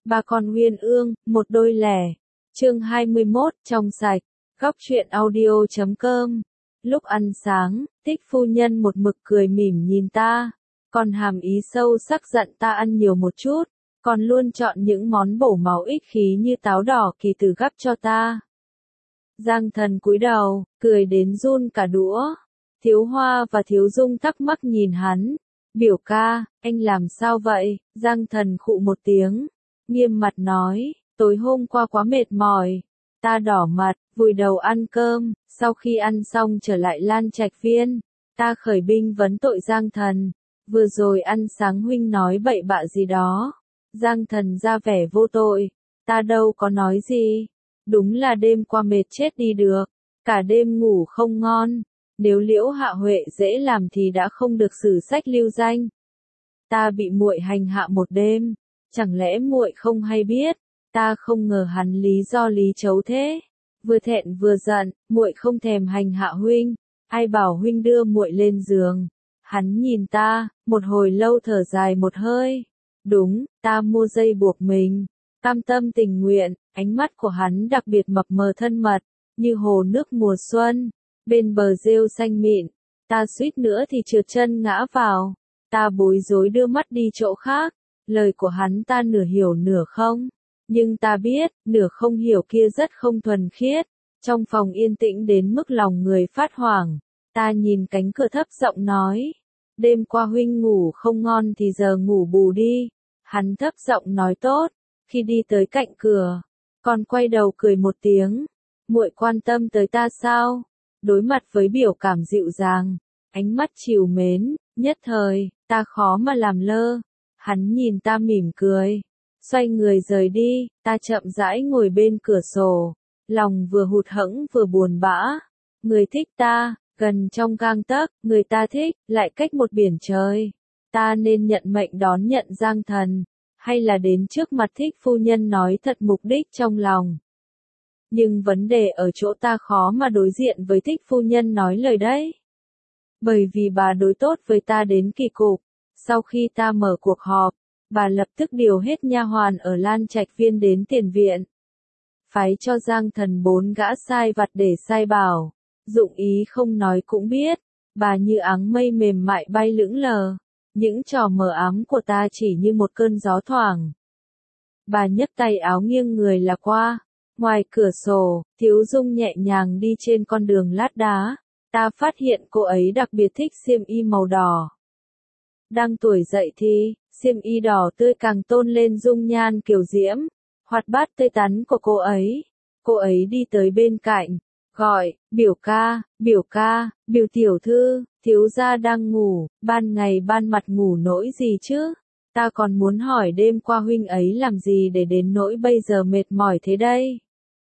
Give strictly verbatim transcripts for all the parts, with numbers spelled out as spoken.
Ba con uyên ương, một đôi lẻ. Chương hai mươi mốt, trong sạch. Góc truyện audio chấm com. Lúc ăn sáng, Thích phu nhân một mực cười mỉm nhìn ta, còn hàm ý sâu sắc dặn ta ăn nhiều một chút, còn luôn chọn những món bổ máu ích khí như táo đỏ kỳ tử gắp cho ta. Giang Thần cúi đầu, cười đến run cả đũa. Thiếu Hoa và Thiếu Dung thắc mắc nhìn hắn. Biểu ca, anh làm sao vậy? Giang Thần khụ một tiếng, nghiêm mặt nói, tối hôm qua quá mệt mỏi. Ta đỏ mặt, vùi đầu ăn cơm, sau khi ăn xong trở lại Lan Trạch Viên, ta khởi binh vấn tội Giang Thần. Vừa rồi ăn sáng huynh nói bậy bạ gì đó. Giang Thần ra vẻ vô tội, ta đâu có nói gì. Đúng là đêm qua mệt chết đi được, cả đêm ngủ không ngon. Nếu Liễu Hạ Huệ dễ làm thì đã không được sử sách lưu danh. Ta bị muội hành hạ một đêm, chẳng lẽ muội không hay biết? Ta không ngờ hắn lý do lý chấu thế. Vừa thẹn vừa giận, muội không thèm hành hạ huynh, ai bảo huynh đưa muội lên giường. Hắn nhìn ta, một hồi lâu thở dài một hơi. Đúng, ta mua dây buộc mình, cam tâm tình nguyện. Ánh mắt của hắn đặc biệt mập mờ thân mật, như hồ nước mùa xuân, bên bờ rêu xanh mịn. Ta suýt nữa thì trượt chân ngã vào. Ta bối rối đưa mắt đi chỗ khác. Lời của hắn ta nửa hiểu nửa không. Nhưng ta biết, nửa không hiểu kia rất không thuần khiết. Trong phòng yên tĩnh đến mức lòng người phát hoảng. Ta nhìn cánh cửa thấp giọng nói. Đêm qua huynh ngủ không ngon thì giờ ngủ bù đi. Hắn thấp giọng nói tốt. Khi đi tới cạnh cửa, còn quay đầu cười một tiếng. Muội quan tâm tới ta sao? Đối mặt với biểu cảm dịu dàng, ánh mắt trìu mến, nhất thời, ta khó mà làm lơ. Hắn nhìn ta mỉm cười, xoay người rời đi. Ta chậm rãi ngồi bên cửa sổ, lòng vừa hụt hẫng vừa buồn bã. Người thích ta, gần trong gang tấc, người ta thích, lại cách một biển trời. Ta nên nhận mệnh đón nhận Giang Thần, hay là đến trước mặt Thích phu nhân nói thật mục đích trong lòng? Nhưng vấn đề ở chỗ ta khó mà đối diện với Thích phu nhân nói lời đấy. Bởi vì bà đối tốt với ta đến kỳ cục. Sau khi ta mở cuộc họp, bà lập tức điều hết nha hoàn ở Lan Trạch Viên đến tiền viện. Phái cho Giang Thần bốn gã sai vặt để sai bảo. Dụng ý không nói cũng biết, bà như áng mây mềm mại bay lững lờ. Những trò mờ ám của ta chỉ như một cơn gió thoảng. Bà nhấc tay áo nghiêng người là qua. Ngoài cửa sổ, Thiếu Dung nhẹ nhàng đi trên con đường lát đá. Ta phát hiện cô ấy đặc biệt thích xiêm y màu đỏ. Đang tuổi dậy thì, xiêm y đỏ tươi càng tôn lên dung nhan kiều diễm, hoạt bát tươi tắn của cô ấy. Cô ấy đi tới bên cạnh, gọi, biểu ca, biểu ca, biểu tiểu thư, thiếu gia đang ngủ, ban ngày ban mặt ngủ nỗi gì chứ? Ta còn muốn hỏi đêm qua huynh ấy làm gì để đến nỗi bây giờ mệt mỏi thế đây?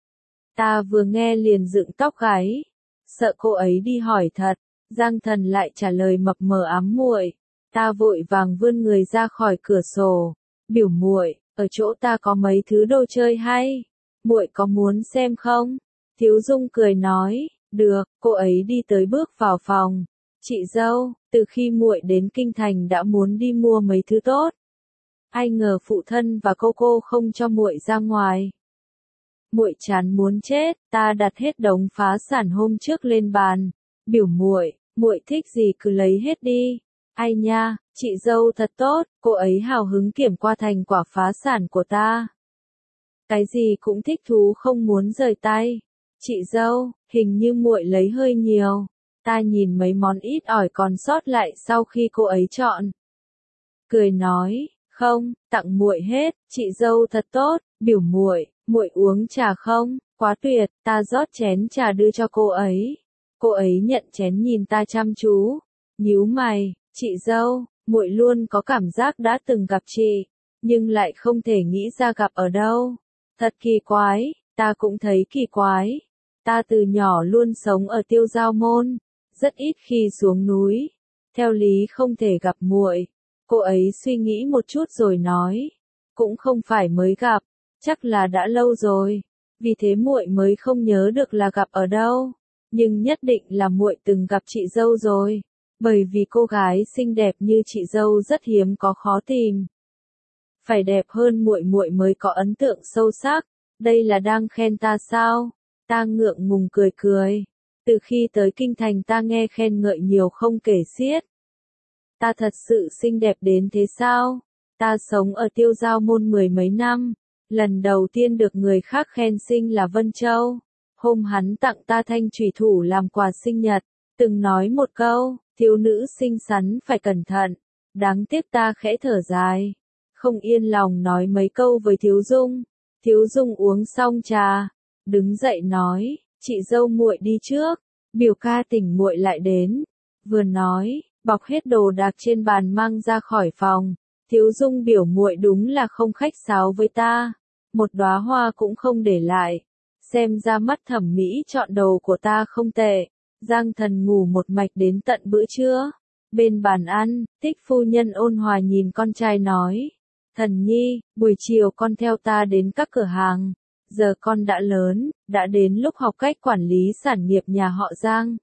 Ta vừa nghe liền dựng tóc gáy, sợ cô ấy đi hỏi thật. Giang Thần lại trả lời mập mờ ám muội. Ta vội vàng vươn người ra khỏi cửa sổ. Biểu muội, ở chỗ ta có mấy thứ đồ chơi hay, muội có muốn xem không? Thiếu Dung cười nói, được. Cô ấy đi tới bước vào phòng. Chị dâu, từ khi muội đến kinh thành đã muốn đi mua mấy thứ tốt. Ai ngờ phụ thân và cô cô không cho muội ra ngoài. Muội chán muốn chết. Ta đặt hết đống phá sản hôm trước lên bàn. Biểu muội, muội thích gì cứ lấy hết đi. Ai nha, chị dâu thật tốt. Cô ấy hào hứng kiểm qua thành quả phá sản của ta. Cái gì cũng thích thú không muốn rời tay. Chị dâu, hình như muội lấy hơi nhiều. Ta nhìn mấy món ít ỏi còn sót lại sau khi cô ấy chọn. Cười nói, không, tặng muội hết. Chị dâu thật tốt. Biểu muội, muội uống trà không? Quá tuyệt. Ta rót chén trà đưa cho cô ấy. Cô ấy nhận chén nhìn ta chăm chú, nhíu mày. Chị dâu, muội luôn có cảm giác đã từng gặp chị, nhưng lại không thể nghĩ ra gặp ở đâu. Thật kỳ quái. Ta cũng thấy kỳ quái. Ta từ nhỏ luôn sống ở Tiêu Giao Môn, rất ít khi xuống núi. Theo lý không thể gặp muội. Cô ấy suy nghĩ một chút rồi nói, cũng không phải mới gặp, chắc là đã lâu rồi. Vì thế muội mới không nhớ được là gặp ở đâu, nhưng nhất định là muội từng gặp chị dâu rồi, bởi vì cô gái xinh đẹp như chị dâu rất hiếm có khó tìm. phải đẹp hơn muội muội mới có ấn tượng sâu sắc. Đây là đang khen ta sao? Ta ngượng ngùng cười cười. Từ khi tới kinh thành ta nghe khen ngợi nhiều không kể xiết. Ta thật sự xinh đẹp đến thế sao? Ta sống ở Tiêu Giao môn mười mấy năm, lần đầu tiên được người khác khen xinh là Vân Châu. Hôm hắn tặng ta thanh chủy thủ làm quà sinh nhật, từng nói một câu, thiếu nữ xinh xắn phải cẩn thận. Đáng tiếc ta khẽ thở dài, không yên lòng nói mấy câu với Thiếu Dung. Thiếu Dung uống xong trà, đứng dậy nói, chị dâu muội đi trước, biểu ca tỉnh muội lại đến. Vừa nói, bọc hết đồ đạc trên bàn mang ra khỏi phòng. Thiếu Dung biểu muội đúng là không khách sáo với ta, một đóa hoa cũng không để lại. Xem ra mắt thẩm mỹ chọn đồ của ta không tệ. Giang Thần ngủ một mạch đến tận bữa trưa. Bên bàn ăn, Tích phu nhân ôn hòa nhìn con trai nói, Thần nhi, buổi chiều con theo ta đến các cửa hàng. Giờ con đã lớn, đã đến lúc học cách quản lý sản nghiệp nhà họ Giang.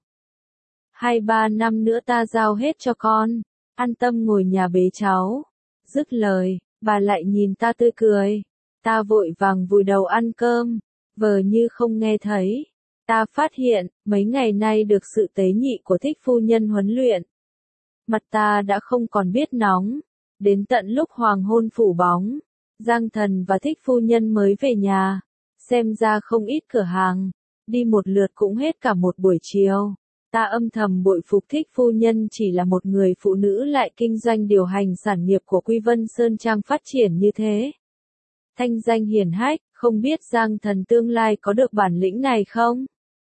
Hai ba năm nữa ta giao hết cho con, an tâm ngồi nhà bế cháu. Dứt lời, bà lại nhìn ta tươi cười. Ta vội vàng vùi đầu ăn cơm, vờ như không nghe thấy. Ta phát hiện, mấy ngày nay được sự tế nhị của Thích phu nhân huấn luyện. Mặt ta đã không còn biết nóng. Đến tận lúc hoàng hôn phủ bóng, Giang Thần và Thích phu nhân mới về nhà. Xem ra không ít cửa hàng, đi một lượt cũng hết cả một buổi chiều. Ta âm thầm bội phục Thích phu nhân chỉ là một người phụ nữ lại kinh doanh điều hành sản nghiệp của Quy Vân Sơn Trang phát triển như thế. Thanh danh hiển hách, không biết Giang Thần tương lai có được bản lĩnh này không?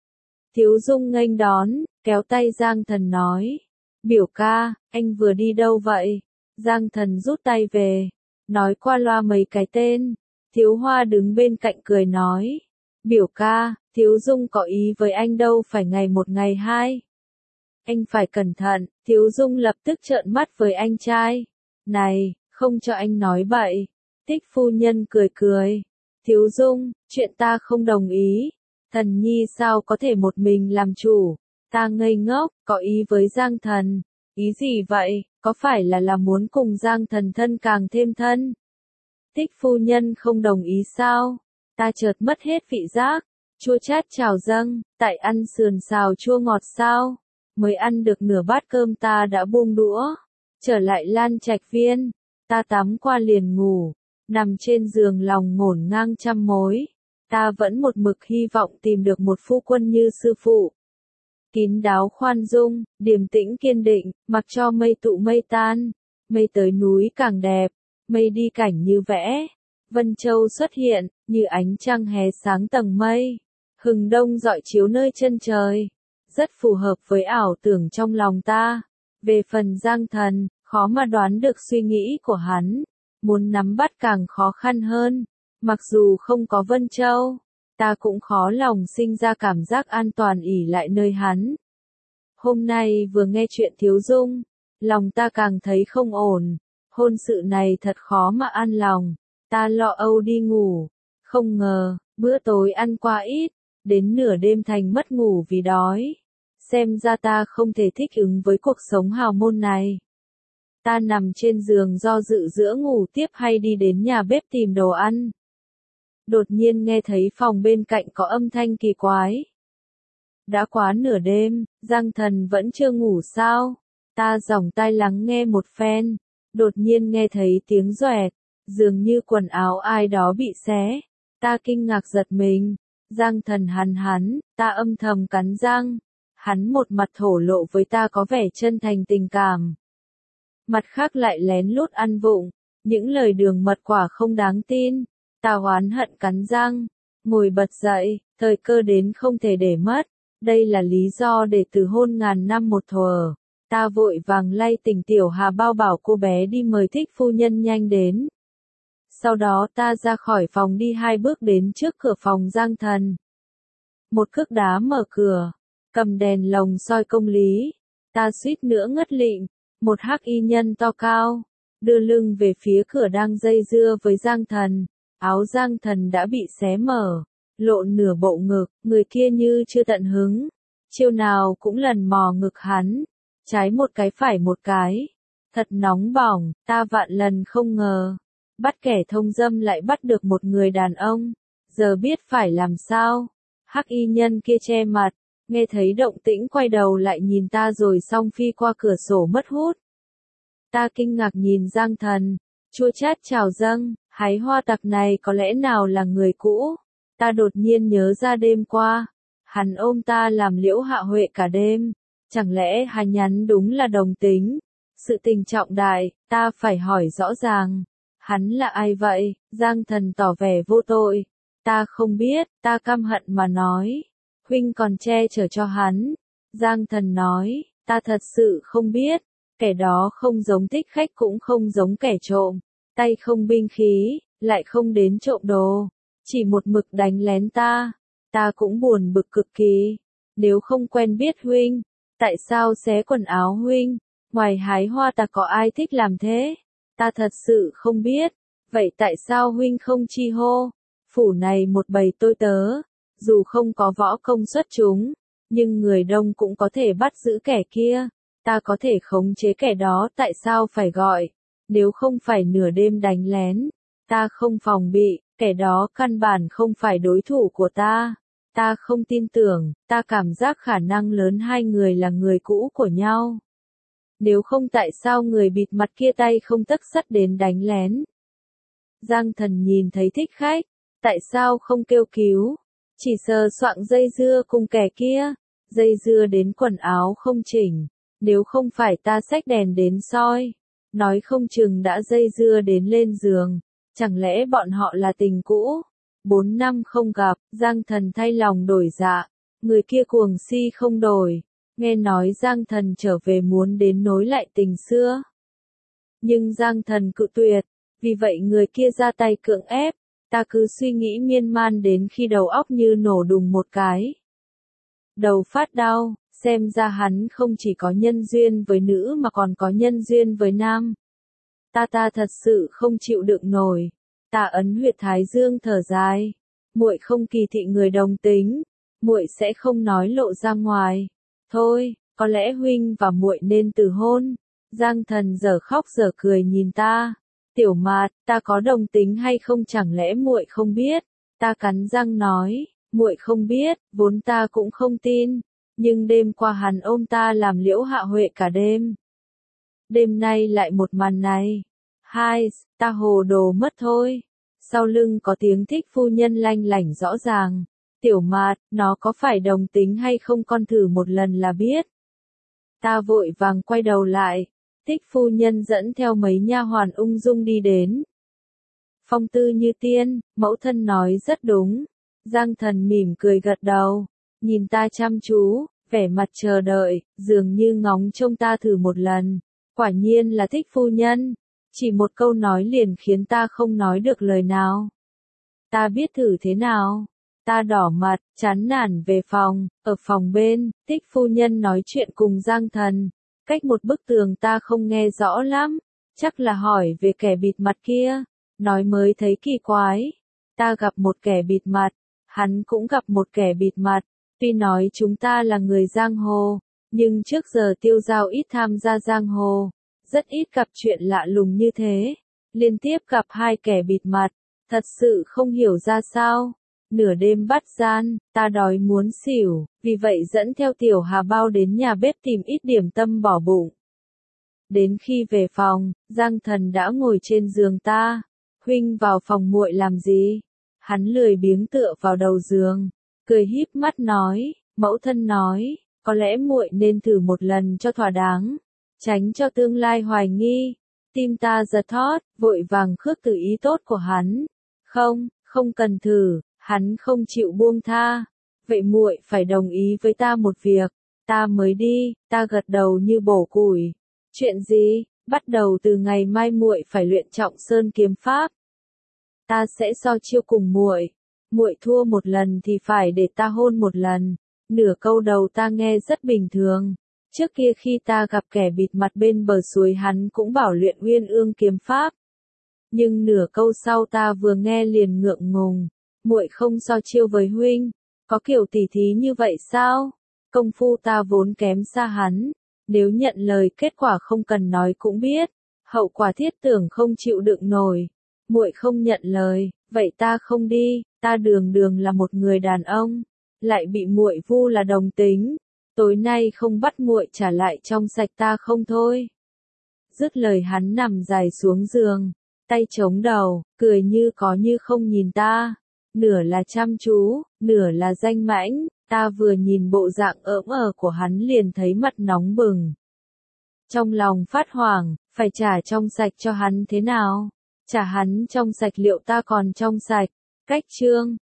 Thiếu Dung nghênh đón, kéo tay Giang Thần nói. Biểu ca, anh vừa đi đâu vậy? Giang Thần rút tay về, nói qua loa mấy cái tên. Thiếu Hoa đứng bên cạnh cười nói. Biểu ca, Thiếu Dung có ý với anh đâu phải ngày một ngày hai. Anh phải cẩn thận. Thiếu Dung lập tức trợn mắt với anh trai. Này, không cho anh nói bậy. Tích phu nhân cười cười. Thiếu Dung, chuyện ta không đồng ý. Thần nhi sao có thể một mình làm chủ? Ta ngây ngốc, có ý với Giang Thần. Ý gì vậy, có phải là là muốn cùng Giang Thần thân càng thêm thân? Tích phu nhân không đồng ý sao? Ta chợt mất hết vị giác. Chua chát trào dâng, tại ăn sườn xào chua ngọt sao? Mới ăn được nửa bát cơm ta đã buông đũa. Trở lại Lan Trạch Viên, ta tắm qua liền ngủ. Nằm trên giường lòng ngổn ngang trăm mối. Ta vẫn một mực hy vọng tìm được một phu quân như sư phụ. Kín đáo khoan dung, điềm tĩnh kiên định, mặc cho mây tụ mây tan. Mây tới núi càng đẹp, mây đi cảnh như vẽ. Vân Châu xuất hiện, như ánh trăng hè sáng tầng mây. Hừng đông rọi chiếu nơi chân trời. Rất phù hợp với ảo tưởng trong lòng ta. Về phần Giang Thần, khó mà đoán được suy nghĩ của hắn. Muốn nắm bắt càng khó khăn hơn. Mặc dù không có Vân Châu, ta cũng khó lòng sinh ra cảm giác an toàn ỷ lại nơi hắn. Hôm nay vừa nghe chuyện Thiếu Dung, lòng ta càng thấy không ổn. Hôn sự này thật khó mà an lòng. Ta lo âu đi ngủ. Không ngờ, bữa tối ăn qua ít, đến nửa đêm thành mất ngủ vì đói. Xem ra ta không thể thích ứng với cuộc sống hào môn này. Ta nằm trên giường do dự giữa ngủ tiếp hay đi đến nhà bếp tìm đồ ăn. Đột nhiên nghe thấy phòng bên cạnh có âm thanh kỳ quái. Đã quá nửa đêm, Giang Thần vẫn chưa ngủ sao? Ta giỏng tai lắng nghe một phen, đột nhiên nghe thấy tiếng doẹt, dường như quần áo ai đó bị xé. Ta kinh ngạc giật mình, Giang Thần hắn hắn, ta âm thầm cắn răng. Hắn một mặt thổ lộ với ta có vẻ chân thành tình cảm. Mặt khác lại lén lút ăn vụng, những lời đường mật quả không đáng tin. Ta oán hận cắn răng, ngồi bật dậy, thời cơ đến không thể để mất. Đây là lý do để từ hôn ngàn năm một thuở. Ta vội vàng lay tỉnh Tiểu Hà bao bảo cô bé đi mời Thích phu nhân nhanh đến. Sau đó ta ra khỏi phòng đi hai bước đến trước cửa phòng Giang Thần. Một cước đá mở cửa, cầm đèn lồng soi công lý. Ta suýt nữa ngất lịm, một hắc y nhân to cao, đưa lưng về phía cửa đang dây dưa với Giang Thần. Áo Giang Thần đã bị xé mở, lộ nửa bộ ngực, người kia như chưa tận hứng. Chiêu nào cũng lần mò ngực hắn, trái một cái phải một cái. Thật nóng bỏng, ta vạn lần không ngờ. bắt kẻ thông dâm lại bắt được một người đàn ông, giờ biết phải làm sao. Hắc y nhân kia che mặt, nghe thấy động tĩnh quay đầu lại nhìn ta rồi xong phi qua cửa sổ mất hút. Ta kinh ngạc nhìn Giang Thần, chua chát trào dâng, hái hoa tặc này có lẽ nào là người cũ. Ta đột nhiên nhớ ra đêm qua, hắn ôm ta làm Liễu Hạ Huệ cả đêm, chẳng lẽ hắn nhắn đúng là đồng tính. Sự tình trọng đại, ta phải hỏi rõ ràng. Hắn là ai vậy? Giang Thần tỏ vẻ vô tội. Ta không biết, ta căm hận mà nói. Huynh còn che chở cho hắn. Giang Thần nói, ta thật sự không biết. Kẻ đó không giống thích khách cũng không giống kẻ trộm. Tay không binh khí, lại không đến trộm đồ. Chỉ một mực đánh lén ta. Ta cũng buồn bực cực kỳ. Nếu không quen biết huynh, tại sao xé quần áo huynh? Ngoài hái hoa ta có ai thích làm thế? Ta thật sự không biết. Vậy tại sao huynh không chi hô? Phủ này một bầy tôi tớ, dù không có võ công xuất chúng, nhưng người đông cũng có thể bắt giữ kẻ kia. Ta có thể khống chế kẻ đó, tại sao phải gọi? Nếu không phải nửa đêm đánh lén, ta không phòng bị, kẻ đó căn bản không phải đối thủ của ta. Ta không tin tưởng, ta cảm giác khả năng lớn hai người là người cũ của nhau. Nếu không tại sao người bịt mặt kia tay không tấc sắt đến đánh lén? Giang Thần nhìn thấy thích khách, tại sao không kêu cứu? Chỉ sờ soạng dây dưa cùng kẻ kia, dây dưa đến quần áo không chỉnh. Nếu không phải ta xách đèn đến soi, nói không chừng đã dây dưa đến lên giường. Chẳng lẽ bọn họ là tình cũ? Bốn năm không gặp, Giang Thần thay lòng đổi dạ. Người kia cuồng si không đổi. Nghe nói Giang Thần trở về muốn đến nối lại tình xưa. Nhưng Giang Thần cự tuyệt, vì vậy người kia ra tay cưỡng ép. Ta cứ suy nghĩ miên man đến khi đầu óc như nổ đùng một cái. Đầu phát đau, xem ra hắn không chỉ có nhân duyên với nữ mà còn có nhân duyên với nam. Ta ta thật sự không chịu đựng nổi. Ta ấn huyệt thái dương thở dài. Muội không kỳ thị người đồng tính, muội sẽ không nói lộ ra ngoài. Thôi, có lẽ huynh và muội nên từ hôn. Giang Thần giờ khóc giờ cười nhìn ta. Tiểu Mạt, ta có đồng tính hay không chẳng lẽ muội không biết? Ta cắn răng nói, muội không biết, vốn ta cũng không tin. Nhưng đêm qua hắn ôm ta làm Liễu Hạ Huệ cả đêm. Đêm nay lại một màn này. Hai, ta hồ đồ mất thôi. Sau lưng có tiếng thích phu nhân lanh lảnh rõ ràng. Tiểu Mạt, nó có phải đồng tính hay không con thử một lần là biết. Ta vội vàng quay đầu lại. Thích phu nhân dẫn theo mấy nha hoàn ung dung đi đến. Phong tư như tiên, mẫu thân nói rất đúng. Giang Thần mỉm cười gật đầu, nhìn ta chăm chú, vẻ mặt chờ đợi, dường như ngóng trông ta thử một lần. Quả nhiên là thích phu nhân. Chỉ một câu nói liền khiến ta không nói được lời nào. Ta biết thử thế nào. Ta đỏ mặt, chán nản về phòng. Ở phòng bên, thích phu nhân nói chuyện cùng Giang Thần. Cách một bức tường ta không nghe rõ lắm. Chắc là hỏi về kẻ bịt mặt kia. Nói mới thấy kỳ quái. Ta gặp một kẻ bịt mặt. Hắn cũng gặp một kẻ bịt mặt. Tuy nói chúng ta là người giang hồ. Nhưng trước giờ Tiêu Giao ít tham gia giang hồ. Rất ít gặp chuyện lạ lùng như thế. Liên tiếp gặp hai kẻ bịt mặt. Thật sự không hiểu ra sao. Nửa đêm bắt gian, ta đói muốn xỉu, vì vậy dẫn theo Tiểu Hà Bao đến nhà bếp tìm ít điểm tâm bỏ bụng. Đến khi về phòng, Giang Thần đã ngồi trên giường ta. Huynh vào phòng muội làm gì? Hắn lười biếng tựa vào đầu giường, cười híp mắt nói, mẫu thân nói, có lẽ muội nên thử một lần cho thỏa đáng, tránh cho tương lai hoài nghi. Tim ta giật thót, vội vàng khước từ ý tốt của hắn. Không, không cần thử. Hắn không chịu buông tha. Vậy muội phải đồng ý với ta một việc. Ta mới đi, ta gật đầu như bổ củi. Chuyện gì? Bắt đầu từ ngày mai muội phải luyện Trọng Sơn kiếm pháp. Ta sẽ so chiêu cùng muội. Muội thua một lần thì phải để ta hôn một lần. Nửa câu đầu ta nghe rất bình thường. Trước kia khi ta gặp kẻ bịt mặt bên bờ suối hắn cũng bảo luyện Uyên Ương kiếm pháp. Nhưng nửa câu sau ta vừa nghe liền ngượng ngùng. Muội không so chiêu với huynh, có kiểu tỉ thí như vậy sao? Công phu ta vốn kém xa hắn, nếu nhận lời kết quả không cần nói cũng biết, hậu quả thiết tưởng không chịu đựng nổi. Muội không nhận lời, vậy ta không đi, ta đường đường là một người đàn ông, lại bị muội vu là đồng tính, tối nay không bắt muội trả lại trong sạch ta không thôi. Dứt lời hắn nằm dài xuống giường, tay chống đầu, cười như có như không nhìn ta, nửa là chăm chú, nửa là danh mãnh, ta vừa nhìn bộ dạng ỡm ờ của hắn liền thấy mặt nóng bừng. Trong lòng phát hoảng, phải trả trong sạch cho hắn thế nào? Trả hắn trong sạch liệu ta còn trong sạch? Cách chương